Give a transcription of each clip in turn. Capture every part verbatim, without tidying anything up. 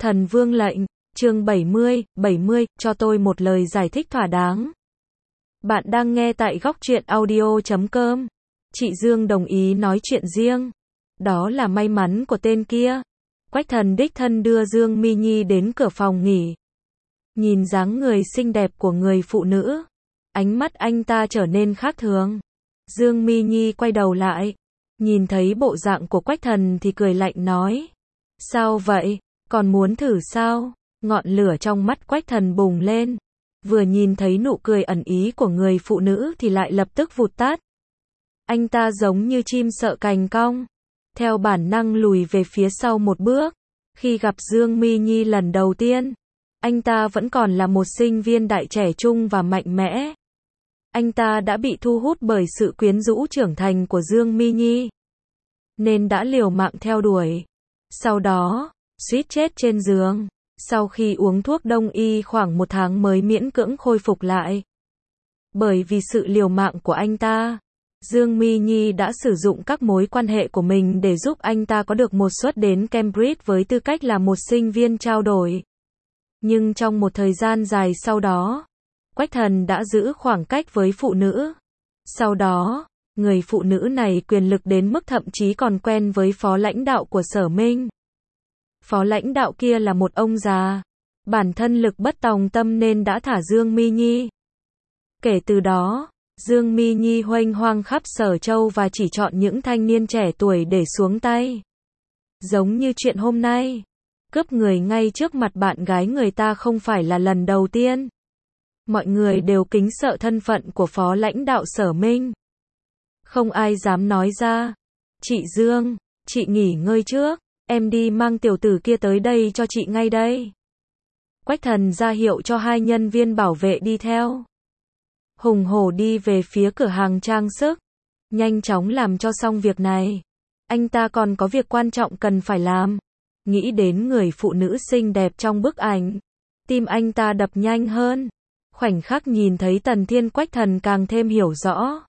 Thần Vương lệnh, chương bảy mươi, bảy mươi, cho tôi một lời giải thích thỏa đáng. Bạn đang nghe tại góc truyện audio chấm com. Chị Dương đồng ý nói chuyện riêng. Đó là may mắn của tên kia. Quách Thần đích thân đưa Dương Mi Nhi đến cửa phòng nghỉ. Nhìn dáng người xinh đẹp của người phụ nữ, ánh mắt anh ta trở nên khác thường. Dương Mi Nhi quay đầu lại, nhìn thấy bộ dạng của Quách Thần thì cười lạnh nói: "Sao vậy? Còn muốn thử sao?" Ngọn lửa trong mắt Quách Thần bùng lên. Vừa nhìn thấy nụ cười ẩn ý của người phụ nữ thì lại lập tức vụt tắt. Anh ta giống như chim sợ cành cong, theo bản năng lùi về phía sau một bước. Khi gặp Dương Mi Nhi lần đầu tiên, anh ta vẫn còn là một sinh viên đại trẻ trung và mạnh mẽ. Anh ta đã bị thu hút bởi sự quyến rũ trưởng thành của Dương Mi Nhi, nên đã liều mạng theo đuổi. Sau đó, suýt chết trên giường. Sau khi uống thuốc đông y khoảng một tháng mới miễn cưỡng khôi phục lại. Bởi vì sự liều mạng của anh ta, Dương Mi Nhi đã sử dụng các mối quan hệ của mình để giúp anh ta có được một suất đến Cambridge với tư cách là một sinh viên trao đổi. Nhưng trong một thời gian dài sau đó, Quách Thần đã giữ khoảng cách với phụ nữ. Sau đó, người phụ nữ này quyền lực đến mức thậm chí còn quen với phó lãnh đạo của Sở Minh. Phó lãnh đạo kia là một ông già, bản thân lực bất tòng tâm nên đã thả Dương Mi Nhi. Kể từ đó, Dương Mi Nhi huênh hoang khắp Sở Châu và chỉ chọn những thanh niên trẻ tuổi để xuống tay. Giống như chuyện hôm nay, cướp người ngay trước mặt bạn gái người ta không phải là lần đầu tiên. Mọi người đều kính sợ thân phận của phó lãnh đạo Sở Minh. Không ai dám nói ra. "Chị Dương, chị nghỉ ngơi trước. Em đi mang tiểu tử kia tới đây cho chị ngay đây." Quách Thần ra hiệu cho hai nhân viên bảo vệ đi theo. Hùng hổ đi về phía cửa hàng trang sức. Nhanh chóng làm cho xong việc này. Anh ta còn có việc quan trọng cần phải làm. Nghĩ đến người phụ nữ xinh đẹp trong bức ảnh, tim anh ta đập nhanh hơn. Khoảnh khắc nhìn thấy Tần Thiên, Quách Thần càng thêm hiểu rõ.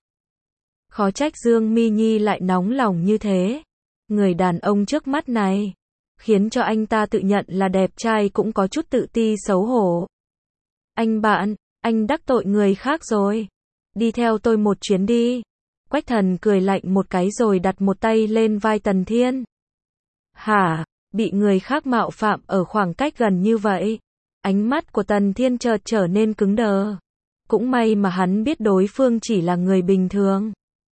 Khó trách Dương Mi Nhi lại nóng lòng như thế. Người đàn ông trước mắt này khiến cho anh ta tự nhận là đẹp trai cũng có chút tự ti xấu hổ. "Anh bạn, anh đắc tội người khác rồi. Đi theo tôi một chuyến đi." Quách Thần cười lạnh một cái rồi đặt một tay lên vai Tần Thiên. "Hả?" Bị người khác mạo phạm ở khoảng cách gần như vậy, ánh mắt của Tần Thiên chợt trở nên cứng đờ. Cũng may mà hắn biết đối phương chỉ là người bình thường,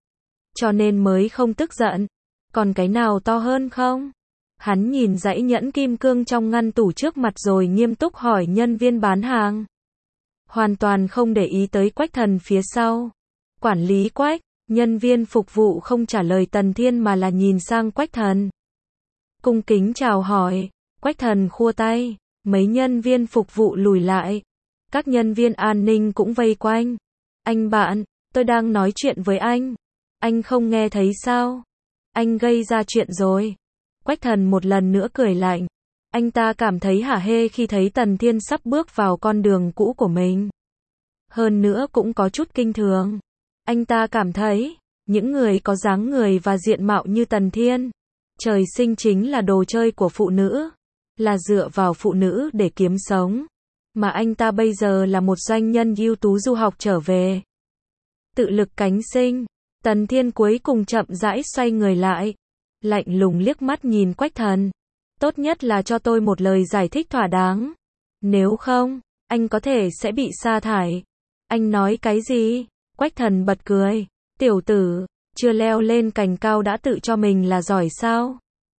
cho nên mới không tức giận. "Còn cái nào to hơn không?" Hắn nhìn dãy nhẫn kim cương trong ngăn tủ trước mặt rồi nghiêm túc hỏi nhân viên bán hàng. Hoàn toàn không để ý tới Quách Thần phía sau. "Quản lý Quách." Nhân viên phục vụ không trả lời Tần Thiên mà là nhìn sang Quách Thần, cung kính chào hỏi. Quách Thần khua tay, mấy nhân viên phục vụ lùi lại. Các nhân viên an ninh cũng vây quanh. "Anh bạn, tôi đang nói chuyện với anh. Anh không nghe thấy sao? Anh gây ra chuyện rồi." Quách Thần một lần nữa cười lạnh. Anh ta cảm thấy hả hê khi thấy Tần Thiên sắp bước vào con đường cũ của mình. Hơn nữa cũng có chút kinh thường. Anh ta cảm thấy, những người có dáng người và diện mạo như Tần Thiên, trời sinh chính là đồ chơi của phụ nữ, là dựa vào phụ nữ để kiếm sống. Mà anh ta bây giờ là một doanh nhân ưu tú du học trở về, tự lực cánh sinh. Tần Thiên cuối cùng chậm rãi xoay người lại, lạnh lùng liếc mắt nhìn Quách Thần. "Tốt nhất là cho tôi một lời giải thích thỏa đáng. Nếu không, anh có thể sẽ bị sa thải." "Anh nói cái gì?" Quách Thần bật cười. "Tiểu tử, chưa leo lên cành cao đã tự cho mình là giỏi sao?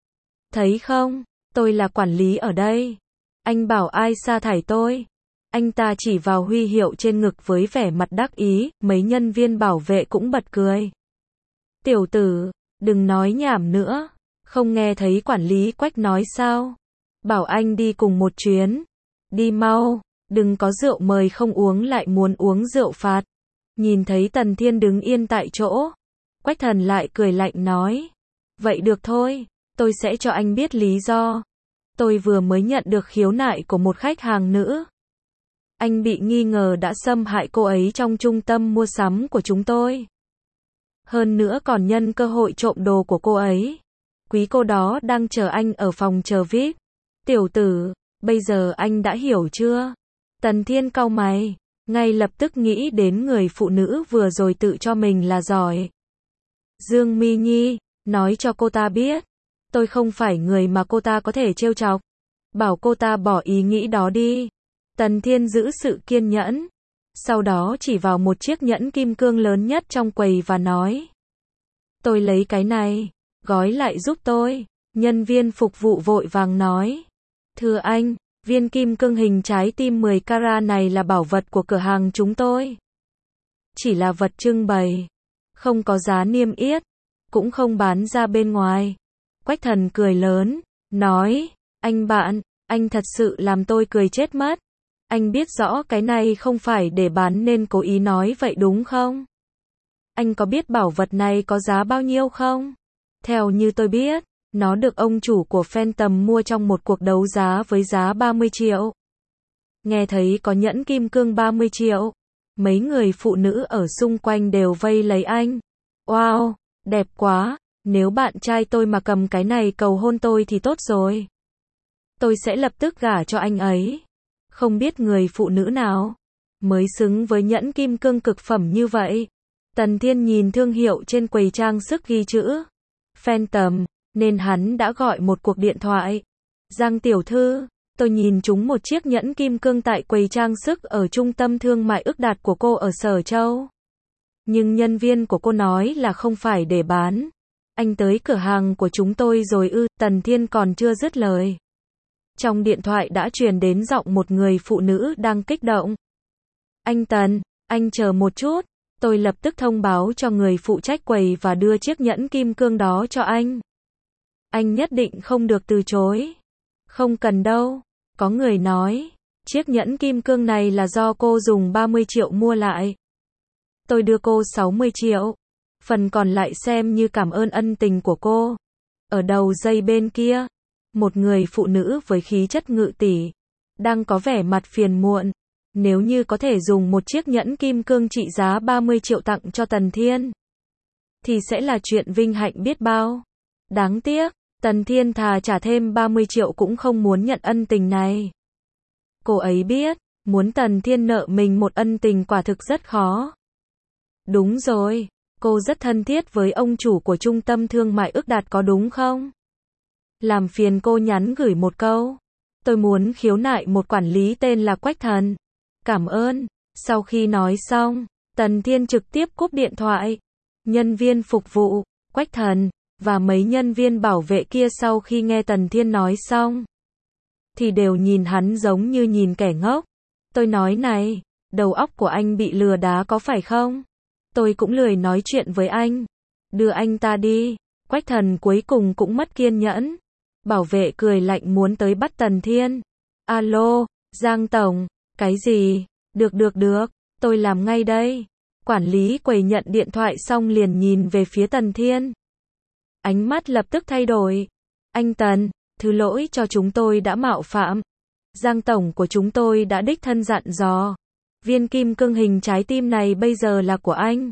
Thấy không, tôi là quản lý ở đây. Anh bảo ai sa thải tôi?" Anh ta chỉ vào huy hiệu trên ngực với vẻ mặt đắc ý. Mấy nhân viên bảo vệ cũng bật cười. "Tiểu tử, đừng nói nhảm nữa. Không nghe thấy quản lý Quách nói sao? Bảo anh đi cùng một chuyến. Đi mau, đừng có rượu mời không uống lại muốn uống rượu phạt." Nhìn thấy Tần Thiên đứng yên tại chỗ, Quách Thần lại cười lạnh nói: "Vậy được thôi, tôi sẽ cho anh biết lý do. Tôi vừa mới nhận được khiếu nại của một khách hàng nữ. Anh bị nghi ngờ đã xâm hại cô ấy trong trung tâm mua sắm của chúng tôi. Hơn nữa còn nhân cơ hội trộm đồ của cô ấy. Quý cô đó đang chờ anh ở phòng chờ vi ai pi. Tiểu tử, Bây giờ anh đã hiểu chưa? Tần Thiên cau mày, ngay lập tức nghĩ đến người phụ nữ vừa rồi tự cho mình là giỏi. Dương Mi Nhi, nói cho cô ta biết, tôi không phải người mà cô ta có thể trêu chọc. Bảo cô ta bỏ ý nghĩ đó đi. Tần Thiên giữ sự kiên nhẫn. Sau đó chỉ vào một chiếc nhẫn kim cương lớn nhất trong quầy và nói. Tôi lấy cái này, gói lại giúp tôi. Nhân viên phục vụ vội vàng nói. Thưa anh, viên kim cương hình trái tim mười carat này là bảo vật của cửa hàng chúng tôi. Chỉ là vật trưng bày, không có giá niêm yết, cũng không bán ra bên ngoài. Quách Thần cười lớn, nói, anh bạn, anh thật sự làm tôi cười chết mất. Anh biết rõ cái này không phải để bán nên cố ý nói vậy đúng không? Anh có biết bảo vật này có giá bao nhiêu không? Theo như tôi biết, nó được ông chủ của Phantom mua trong một cuộc đấu giá với giá ba mươi triệu. Nghe thấy có nhẫn kim cương ba mươi triệu, mấy người phụ nữ ở xung quanh đều vây lấy anh. Wow, đẹp quá, nếu bạn trai tôi mà cầm cái này cầu hôn tôi thì tốt rồi. Tôi sẽ lập tức gả cho anh ấy. Không biết người phụ nữ nào mới xứng với nhẫn kim cương cực phẩm như vậy. Tần Thiên nhìn thương hiệu trên quầy trang sức ghi chữ Phantom, nên hắn đã gọi một cuộc điện thoại. Giang tiểu thư, tôi nhìn trúng một chiếc nhẫn kim cương tại quầy trang sức ở trung tâm thương mại ước đạt của cô ở Sở Châu. Nhưng nhân viên của cô nói là không phải để bán. Anh tới cửa hàng của chúng tôi rồi ư? Tần Thiên còn chưa dứt lời. Trong điện thoại đã truyền đến giọng một người phụ nữ đang kích động. Anh Tần, anh chờ một chút, tôi lập tức thông báo cho người phụ trách quầy và đưa chiếc nhẫn kim cương đó cho anh. Anh nhất định không được từ chối. Không cần đâu, có người nói, chiếc nhẫn kim cương này là do cô dùng ba mươi triệu mua lại. Tôi đưa cô sáu mươi triệu, phần còn lại xem như cảm ơn ân tình của cô. Ở đầu dây bên kia, một người phụ nữ với khí chất ngự tỷ, đang có vẻ mặt phiền muộn. Nếu như có thể dùng một chiếc nhẫn kim cương trị giá ba mươi triệu tặng cho Tần Thiên, thì sẽ là chuyện vinh hạnh biết bao. Đáng tiếc, Tần Thiên thà trả thêm ba mươi triệu cũng không muốn nhận ân tình này. Cô ấy biết, muốn Tần Thiên nợ mình một ân tình quả thực rất khó. Đúng rồi, cô rất thân thiết với ông chủ của trung tâm thương mại ước đạt có đúng không? Làm phiền cô nhắn gửi một câu. Tôi muốn khiếu nại một quản lý tên là Quách Thần. Cảm ơn. Sau khi nói xong, Tần Thiên trực tiếp cúp điện thoại. Nhân viên phục vụ, Quách Thần, và mấy nhân viên bảo vệ kia sau khi nghe Tần Thiên nói xong, thì đều nhìn hắn giống như nhìn kẻ ngốc. Tôi nói này, đầu óc của anh bị lừa đá có phải không? Tôi cũng lười nói chuyện với anh. Đưa anh ta đi. Quách Thần cuối cùng cũng mất kiên nhẫn. Bảo vệ cười lạnh muốn tới bắt Tần Thiên. Alo, Giang Tổng, cái gì? Được được được, tôi làm ngay đây. Quản lý quầy nhận điện thoại xong liền nhìn về phía Tần Thiên. Ánh mắt lập tức thay đổi. Anh Tần, thứ lỗi cho chúng tôi đã mạo phạm. Giang Tổng của chúng tôi đã đích thân dặn dò. Viên kim cương hình trái tim này bây giờ là của anh.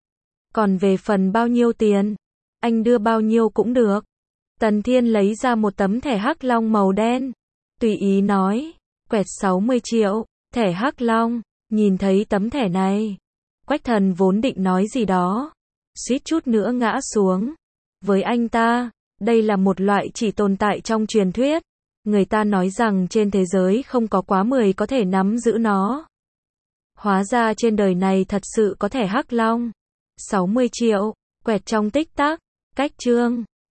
Còn về phần bao nhiêu tiền, anh đưa bao nhiêu cũng được. Tần Thiên lấy ra một tấm thẻ Hắc Long màu đen. Tùy ý nói, quẹt sáu mươi triệu, thẻ Hắc Long. Nhìn thấy tấm thẻ này, Quách Thần vốn định nói gì đó, suýt chút nữa ngã xuống. Với anh ta, đây là một loại chỉ tồn tại trong truyền thuyết. Người ta nói rằng trên thế giới không có quá mười có thể nắm giữ nó. Hóa ra trên đời này thật sự có thẻ Hắc Long. sáu mươi triệu, quẹt trong tích tắc, cách chương.